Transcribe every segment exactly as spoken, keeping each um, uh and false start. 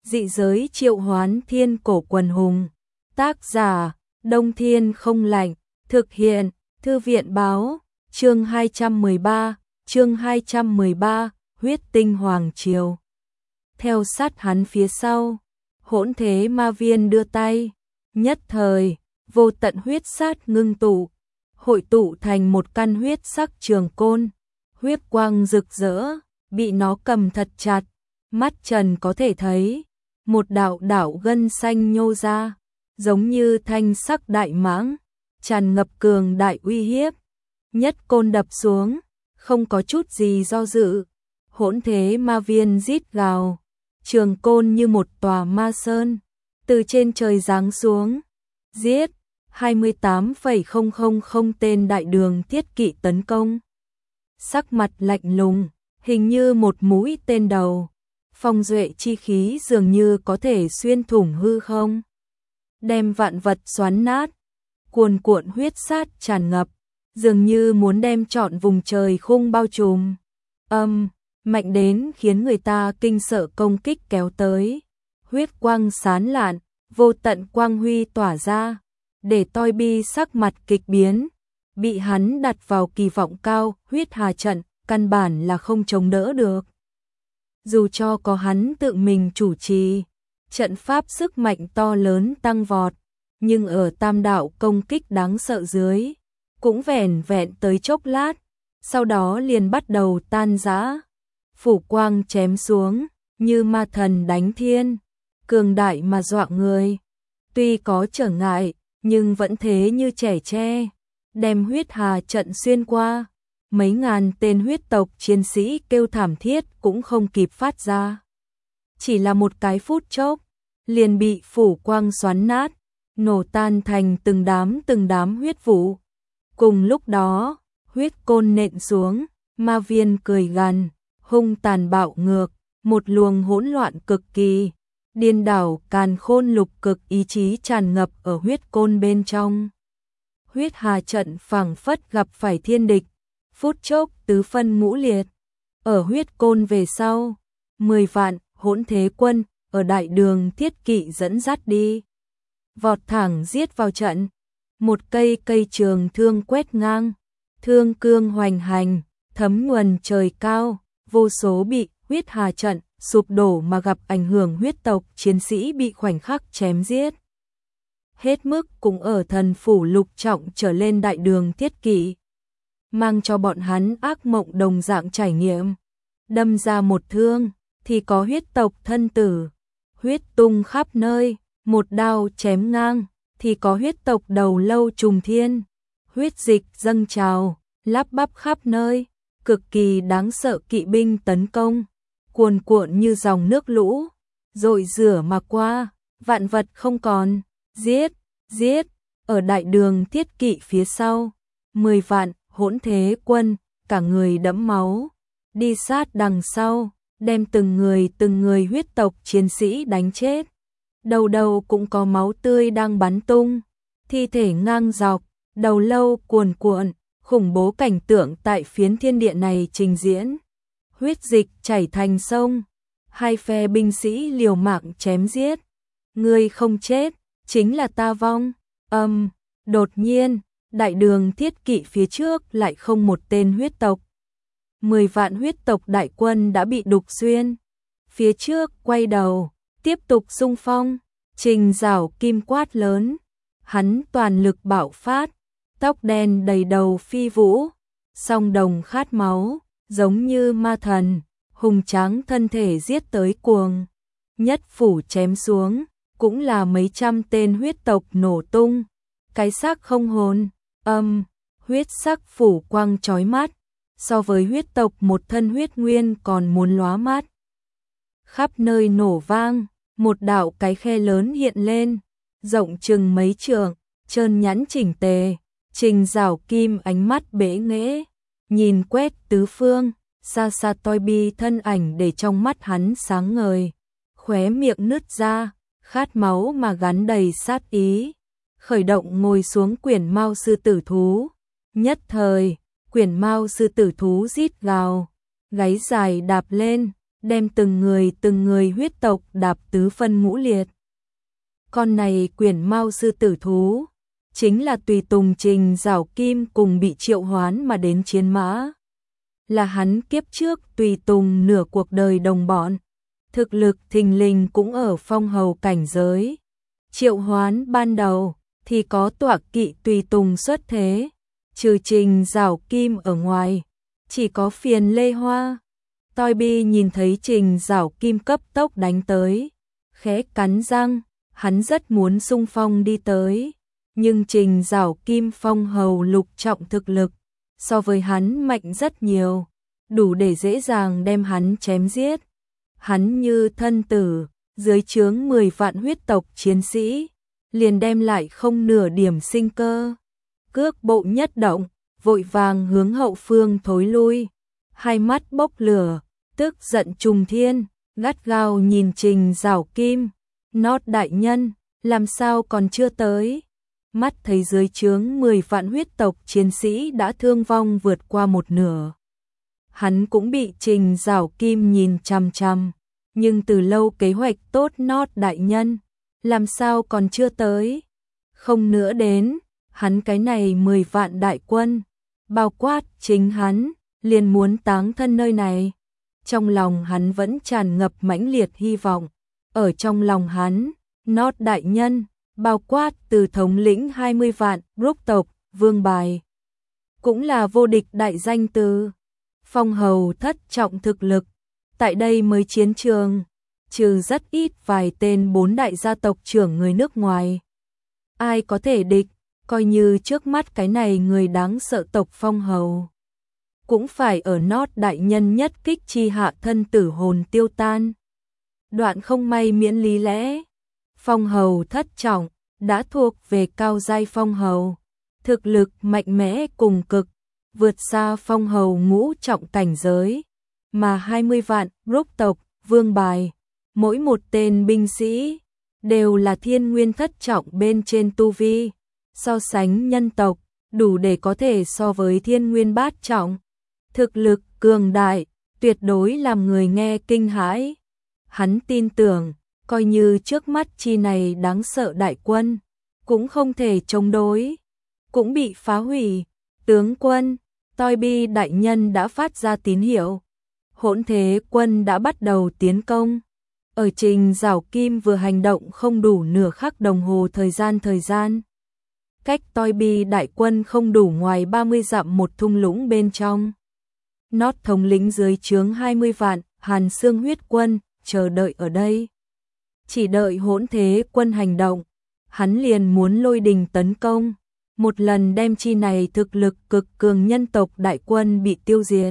Dị giới triệu hoán thiên cổ quần hùng. Tác giả, Đông Thiên không lạnh. Thực hiện, Thư viện báo. Chương hai trăm mười ba, chương hai trăm mười ba, huyết tinh hoàng triều. Theo sát hắn phía sau, hỗn thế ma viên đưa tay. Nhất thời, vô tận huyết sát ngưng tụ, hội tụ thành một căn huyết sắc trường côn. Huyết quang rực rỡ, bị nó cầm thật chặt, mắt trần có thể thấy. Một đạo đạo gân xanh nhô ra, giống như thanh sắc đại mãng, tràn ngập cường đại uy hiếp. Nhất côn đập xuống, không có chút gì do dự. Hỗn thế ma viên rít gào, trường côn như một tòa ma sơn, từ trên trời giáng xuống, giết. hai mươi tám phẩy không không không tên đại đường thiết kỵ tấn công. Sắc mặt lạnh lùng, hình như một mũi tên đầu. Phong duệ chi khí dường như có thể xuyên thủng hư không, đem vạn vật xoắn nát. Cuồn cuộn huyết sát tràn ngập, dường như muốn đem trọn vùng trời khung bao trùm. Âm, mạnh đến khiến người ta kinh sợ công kích kéo tới. Huyết quang sán lạn, vô tận quang huy tỏa ra, để Toi Bi sắc mặt kịch biến. Bị hắn đặt vào kỳ vọng cao, huyết hà trận, căn bản là không chống đỡ được. Dù cho có hắn tự mình chủ trì, trận pháp sức mạnh to lớn tăng vọt, nhưng ở tam đạo công kích đáng sợ dưới, cũng vẻn vẹn tới chốc lát, sau đó liền bắt đầu tan rã. Phủ quang chém xuống, như ma thần đánh thiên, cường đại mà dọa người. Tuy có trở ngại, nhưng vẫn thế như trẻ tre, đem huyết hà trận xuyên qua. Mấy ngàn tên huyết tộc chiến sĩ kêu thảm thiết cũng không kịp phát ra. Chỉ là một cái phút chốc, liền bị phủ quang xoắn nát, nổ tan thành từng đám từng đám huyết vụ. Cùng lúc đó, huyết côn nện xuống, ma viên cười gằn, hung tàn bạo ngược, một luồng hỗn loạn cực kỳ, điên đảo càn khôn lục cực ý chí tràn ngập ở huyết côn bên trong. Huyết hà trận phảng phất gặp phải thiên địch, phút chốc tứ phân ngũ liệt. Ở huyết côn về sau, mười vạn hỗn thế quân ở đại đường thiết kỵ dẫn dắt đi, vọt thẳng giết vào trận. Một cây cây trường thương quét ngang, thương cương hoành hành, thấm nguồn trời cao. Vô số bị huyết hà trận sụp đổ mà gặp ảnh hưởng huyết tộc chiến sĩ bị khoảnh khắc chém giết. Hết mức cũng ở thần phủ lục trọng trở lên đại đường thiết kỵ, mang cho bọn hắn ác mộng đồng dạng trải nghiệm. Đâm ra một thương, thì có huyết tộc thân tử, huyết tung khắp nơi. Một đao chém ngang, thì có huyết tộc đầu lâu trùng thiên, huyết dịch dâng trào, lắp bắp khắp nơi. Cực kỳ đáng sợ kỵ binh tấn công, cuồn cuộn như dòng nước lũ, dội rửa mà qua, vạn vật không còn. Giết, giết, ở đại đường thiết kỵ phía sau, mười vạn hỗn thế quân, cả người đẫm máu, đi sát đằng sau, đem từng người từng người huyết tộc chiến sĩ đánh chết. Đầu đầu cũng có máu tươi đang bắn tung, thi thể ngang dọc, đầu lâu cuồn cuộn, khủng bố cảnh tượng tại phiến thiên địa này trình diễn. Huyết dịch chảy thành sông, hai phe binh sĩ liều mạng chém giết. Ngươi không chết, chính là ta vong. Âm, đột nhiên, đại đường thiết kỵ phía trước lại không một tên huyết tộc. Mười vạn huyết tộc đại quân đã bị đục xuyên. Phía trước quay đầu, tiếp tục xung phong. Trình Giảo kim quát lớn, hắn toàn lực bạo phát, tóc đen đầy đầu phi vũ, song đồng khát máu, giống như ma thần, hùng tráng thân thể giết tới cuồng. Nhất phủ chém xuống, cũng là mấy trăm tên huyết tộc nổ tung, cái xác không hồn. Âm, huyết sắc phủ quang chói mắt, so với huyết tộc một thân huyết nguyên còn muốn lóa mắt. Khắp nơi nổ vang, một đạo cái khe lớn hiện lên, rộng chừng mấy trượng, trơn nhẵn chỉnh tề. Trình Giảo kim ánh mắt bẽ nghễ, nhìn quét tứ phương, xa xa Toi Bi thân ảnh để trong mắt hắn sáng ngời, khóe miệng nứt ra, khát máu mà gắn đầy sát ý. Khởi động ngồi xuống quyển mao sư tử thú. Nhất thời, quyển mao sư tử thú rít gào, gáy dài đạp lên, đem từng người từng người huyết tộc đạp tứ phân ngũ liệt. Con này Quyển Mao sư tử thú, chính là tùy tùng Trình Giảo Kim cùng bị triệu hoán mà đến chiến mã. Là hắn kiếp trước tùy tùng nửa cuộc đời đồng bọn, thực lực thình lình cũng ở phong hầu cảnh giới. Triệu hoán ban đầu thì có tọa kỵ tùy tùng xuất thế, trừ Trình Giảo Kim ở ngoài, chỉ có Phiền Lê Hoa. Toi Bi nhìn thấy Trình Giảo Kim cấp tốc đánh tới, khẽ cắn răng, hắn rất muốn xung phong đi tới, nhưng Trình Giảo Kim phong hầu lục trọng thực lực, so với hắn mạnh rất nhiều, đủ để dễ dàng đem hắn chém giết. Hắn như thân tử, dưới trướng mười vạn huyết tộc chiến sĩ, liền đem lại không nửa điểm sinh cơ. Cước bộ nhất động, vội vàng hướng hậu phương thối lui, hai mắt bốc lửa, tức giận trùng thiên, gắt gao nhìn Trình Giảo Kim. Nót đại nhân, làm sao còn chưa tới? Mắt thấy dưới trướng mười vạn huyết tộc chiến sĩ đã thương vong vượt qua một nửa. Hắn cũng bị Trình Giảo Kim nhìn chằm chằm, nhưng từ lâu kế hoạch tốt Nót đại nhân, làm sao còn chưa tới? Không nữa đến, hắn cái này mười vạn đại quân, bao quát chính hắn, liền muốn táng thân nơi này. Trong lòng hắn vẫn tràn ngập mãnh liệt hy vọng. Ở trong lòng hắn, Nót đại nhân, bao quát từ thống lĩnh hai mươi vạn, rúc tộc, vương bài. Cũng là vô địch đại danh từ. Phong hầu thất trọng thực lực. Tại đây mới chiến trường, trừ rất ít vài tên bốn đại gia tộc trưởng người nước ngoài. Ai có thể địch, coi như trước mắt cái này người đáng sợ tộc phong hầu. Cũng phải ở Nót đại nhân nhất kích chi hạ thân tử hồn tiêu tan. Đoạn không may miễn lý lẽ. Phong hầu thất trọng, đã thuộc về cao giai phong hầu. Thực lực mạnh mẽ cùng cực, vượt xa phong hầu ngũ trọng cảnh giới. Mà hai mươi vạn, rúc tộc, vương bài, mỗi một tên binh sĩ, đều là thiên nguyên thất trọng bên trên tu vi. So sánh nhân tộc, đủ để có thể so với thiên nguyên bát trọng. Thực lực cường đại, tuyệt đối làm người nghe kinh hãi. Hắn tin tưởng, coi như trước mắt chi này đáng sợ đại quân, cũng không thể chống đối, cũng bị phá hủy. Tướng quân, Toi Bi đại nhân đã phát ra tín hiệu. Hỗn thế quân đã bắt đầu tiến công. Ở Trình Giảo Kim vừa hành động không đủ nửa khắc đồng hồ thời gian thời gian. Cách Toi Bi đại quân không đủ ngoài ba mươi dặm một thung lũng bên trong. Nót thống lĩnh dưới trướng hai mươi vạn, Hàn Xương huyết quân, chờ đợi ở đây. Chỉ đợi hỗn thế quân hành động, hắn liền muốn lôi đình tấn công, một lần đem chi này thực lực cực cường nhân tộc đại quân bị tiêu diệt.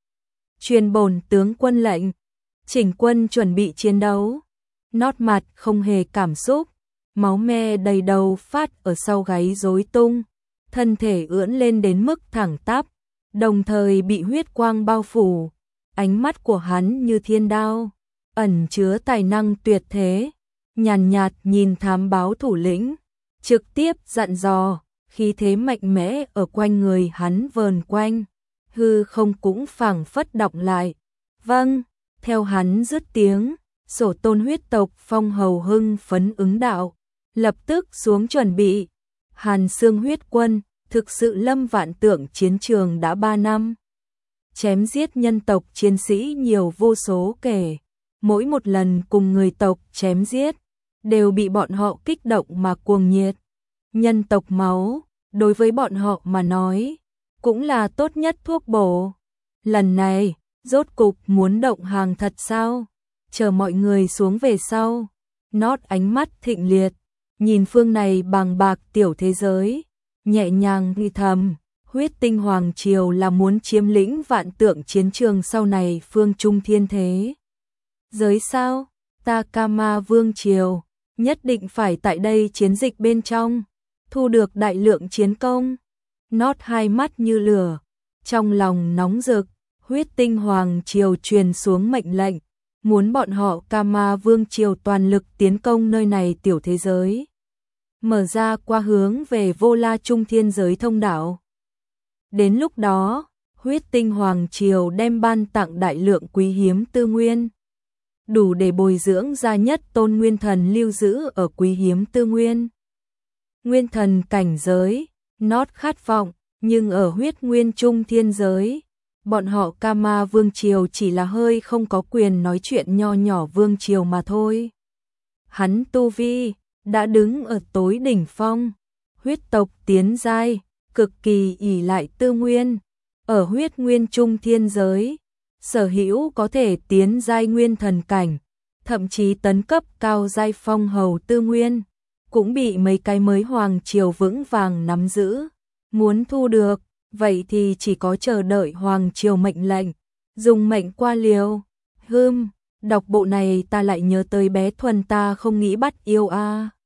Truyền bổn tướng quân lệnh, chỉnh quân chuẩn bị chiến đấu. Nót mặt không hề cảm xúc, máu me đầy đầu phát ở sau gáy rối tung, thân thể ưỡn lên đến mức thẳng tắp, đồng thời bị huyết quang bao phủ. Ánh mắt của hắn như thiên đao, ẩn chứa tài năng tuyệt thế, nhàn nhạt, nhạt nhìn thám báo thủ lĩnh, trực tiếp dặn dò, khí thế mạnh mẽ ở quanh người hắn vờn quanh, hư không cũng phảng phất động lại. Vâng, theo hắn dứt tiếng, sổ tôn huyết tộc phong hầu hưng phấn ứng đạo, lập tức xuống chuẩn bị. Hàn Xương huyết quân, thực sự lâm vạn tượng chiến trường đã ba năm. Chém giết nhân tộc chiến sĩ nhiều vô số kể, mỗi một lần cùng người tộc chém giết, đều bị bọn họ kích động mà cuồng nhiệt. Nhân tộc máu, đối với bọn họ mà nói, cũng là tốt nhất thuốc bổ. Lần này, rốt cục muốn động hàng thật sao? Chờ mọi người xuống về sau. Nót ánh mắt thịnh liệt, nhìn phương này bàng bạc tiểu thế giới, nhẹ nhàng ghi thầm, huyết tinh hoàng triều là muốn chiếm lĩnh vạn tượng chiến trường sau này phương trung thiên thế. Giới sao? Takama vương triều, nhất định phải tại đây chiến dịch bên trong, thu được đại lượng chiến công. Nót hai mắt như lửa, trong lòng nóng rực, huyết tinh hoàng triều truyền xuống mệnh lệnh, muốn bọn họ Kama vương triều toàn lực tiến công nơi này tiểu thế giới, mở ra qua hướng về Vô La Trung thiên giới thông đạo. Đến lúc đó, Huyết Tinh Hoàng Triều đem ban tặng đại lượng quý hiếm tư nguyên, đủ để bồi dưỡng ra nhất tôn nguyên thần lưu giữ ở quý hiếm tư nguyên. Nguyên thần cảnh giới, nót khát vọng, nhưng ở huyết nguyên trung thiên giới, bọn họ Kama Vương Triều chỉ là hơi không có quyền nói chuyện nho nhỏ Vương Triều mà thôi. Hắn tu vi đã đứng ở tối đỉnh phong, huyết tộc tiến giai, cực kỳ ỷ lại tư nguyên, ở huyết nguyên trung thiên giới, sở hữu có thể tiến giai nguyên thần cảnh, thậm chí tấn cấp cao giai phong hầu tư nguyên, cũng bị mấy cái mới hoàng triều vững vàng nắm giữ. Muốn thu được, vậy thì chỉ có chờ đợi hoàng triều mệnh lệnh, dùng mệnh qua liều. Hừm, đọc bộ này ta lại nhớ tới bé Thuần ta không nghĩ bắt yêu a. À.